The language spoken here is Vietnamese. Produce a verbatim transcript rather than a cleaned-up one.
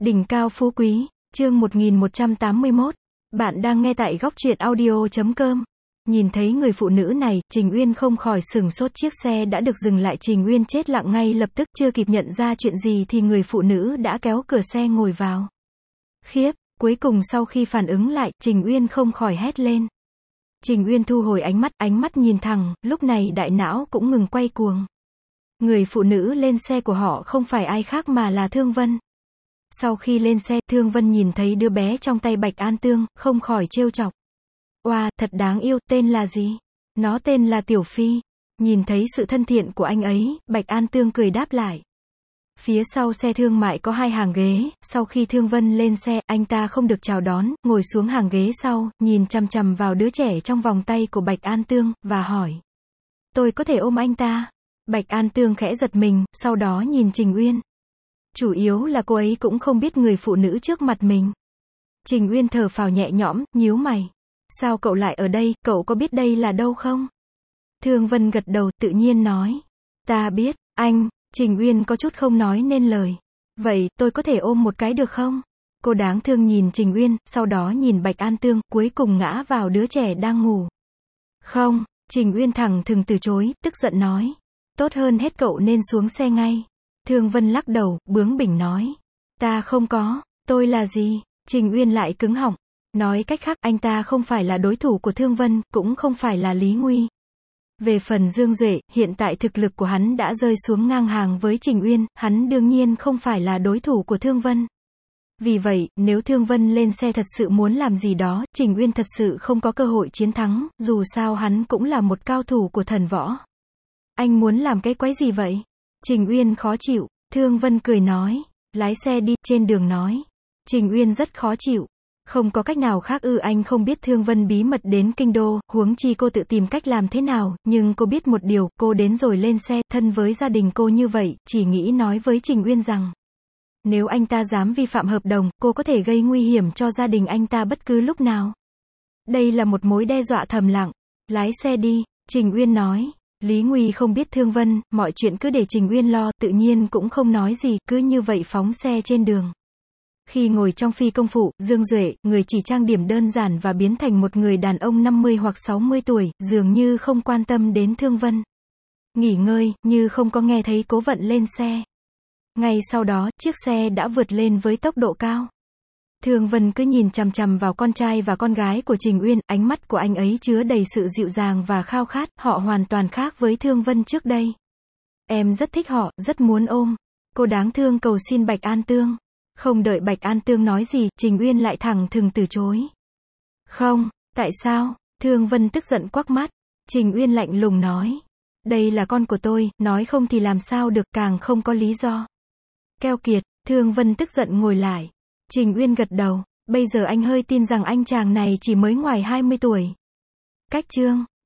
Đỉnh cao phú quý, chương một nghìn một trăm tám mươi mốt. Bạn đang nghe tại góc truyện audio chấm com. Nhìn thấy người phụ nữ này, Trình Uyên không khỏi sửng sốt, chiếc xe đã được dừng lại, Trình Uyên chết lặng ngay lập tức, chưa kịp nhận ra chuyện gì thì người phụ nữ đã kéo cửa xe ngồi vào. Khiếp, cuối cùng sau khi phản ứng lại, Trình Uyên không khỏi hét lên. Trình Uyên thu hồi ánh mắt, ánh mắt nhìn thẳng, lúc này đại não cũng ngừng quay cuồng. Người phụ nữ lên xe của họ không phải ai khác mà là Thương Vân. Sau khi lên xe, Thương Vân nhìn thấy đứa bé trong tay Bạch An Tương, không khỏi trêu chọc. Oa, thật đáng yêu, tên là gì? Nó tên là Tiểu Phi. Nhìn thấy sự thân thiện của anh ấy, Bạch An Tương cười đáp lại. Phía sau xe thương mại có hai hàng ghế, sau khi Thương Vân lên xe, anh ta không được chào đón, ngồi xuống hàng ghế sau, nhìn chằm chằm vào đứa trẻ trong vòng tay của Bạch An Tương, và hỏi. Tôi có thể ôm anh ta? Bạch An Tương khẽ giật mình, sau đó nhìn Trình Uyên. Chủ yếu là cô ấy cũng không biết người phụ nữ trước mặt mình. Trình Uyên thở phào nhẹ nhõm, nhíu mày. Sao cậu lại ở đây, cậu có biết đây là đâu không? Thương Vân gật đầu, tự nhiên nói. Ta biết, anh. Trình Uyên có chút không nói nên lời. Vậy, tôi có thể ôm một cái được không? Cô đáng thương nhìn Trình Uyên, sau đó nhìn Bạch An Tương, cuối cùng ngã vào đứa trẻ đang ngủ. Không, Trình Uyên thẳng thừng từ chối, tức giận nói. Tốt hơn hết cậu nên xuống xe ngay. Thương Vân lắc đầu, bướng bỉnh nói. Ta không có, tôi là gì? Trình Uyên lại cứng họng. Nói cách khác, anh ta không phải là đối thủ của Thương Vân, cũng không phải là Lý Nguy. Về phần Dương Duệ, hiện tại thực lực của hắn đã rơi xuống ngang hàng với Trình Uyên, hắn đương nhiên không phải là đối thủ của Thương Vân. Vì vậy, nếu Thương Vân lên xe thật sự muốn làm gì đó, Trình Uyên thật sự không có cơ hội chiến thắng, dù sao hắn cũng là một cao thủ của thần võ. Anh muốn làm cái quái gì vậy? Trình Uyên khó chịu. Thương Vân cười nói. Lái xe đi, trên đường nói. Trình Uyên rất khó chịu. Không có cách nào khác ư? Anh không biết Thương Vân bí mật đến kinh đô, huống chi cô tự tìm cách làm thế nào, nhưng cô biết một điều, cô đến rồi lên xe, thân với gia đình cô như vậy, chỉ nghĩ nói với Trình Uyên rằng. Nếu anh ta dám vi phạm hợp đồng, cô có thể gây nguy hiểm cho gia đình anh ta bất cứ lúc nào. Đây là một mối đe dọa thầm lặng. Lái xe đi, Trình Uyên nói. Lý Nguy không biết Thương Vân, mọi chuyện cứ để Trình Uyên lo, tự nhiên cũng không nói gì, cứ như vậy phóng xe trên đường. Khi ngồi trong phi công phụ, Dương Duệ, người chỉ trang điểm đơn giản và biến thành một người đàn ông năm mươi hoặc sáu mươi tuổi, dường như không quan tâm đến Thương Vân. Nghỉ ngơi, như không có nghe thấy Cố Vận lên xe. Ngay sau đó, chiếc xe đã vượt lên với tốc độ cao. Thương Vân cứ nhìn chằm chằm vào con trai và con gái của Trình Uyên, ánh mắt của anh ấy chứa đầy sự dịu dàng và khao khát, họ hoàn toàn khác với Thương Vân trước đây. Em rất thích họ, rất muốn ôm. Cô đáng thương cầu xin Bạch An Tương. Không đợi Bạch An Tương nói gì, Trình Uyên lại thẳng thừng từ chối. Không, tại sao? Thương Vân tức giận quắc mắt. Trình Uyên lạnh lùng nói. Đây là con của tôi, nói không thì làm sao được, càng không có lý do. Keo kiệt, Thương Vân tức giận ngồi lại. Trình Uyên gật đầu, bây giờ anh hơi tin rằng anh chàng này chỉ mới ngoài hai mươi tuổi. Cách chương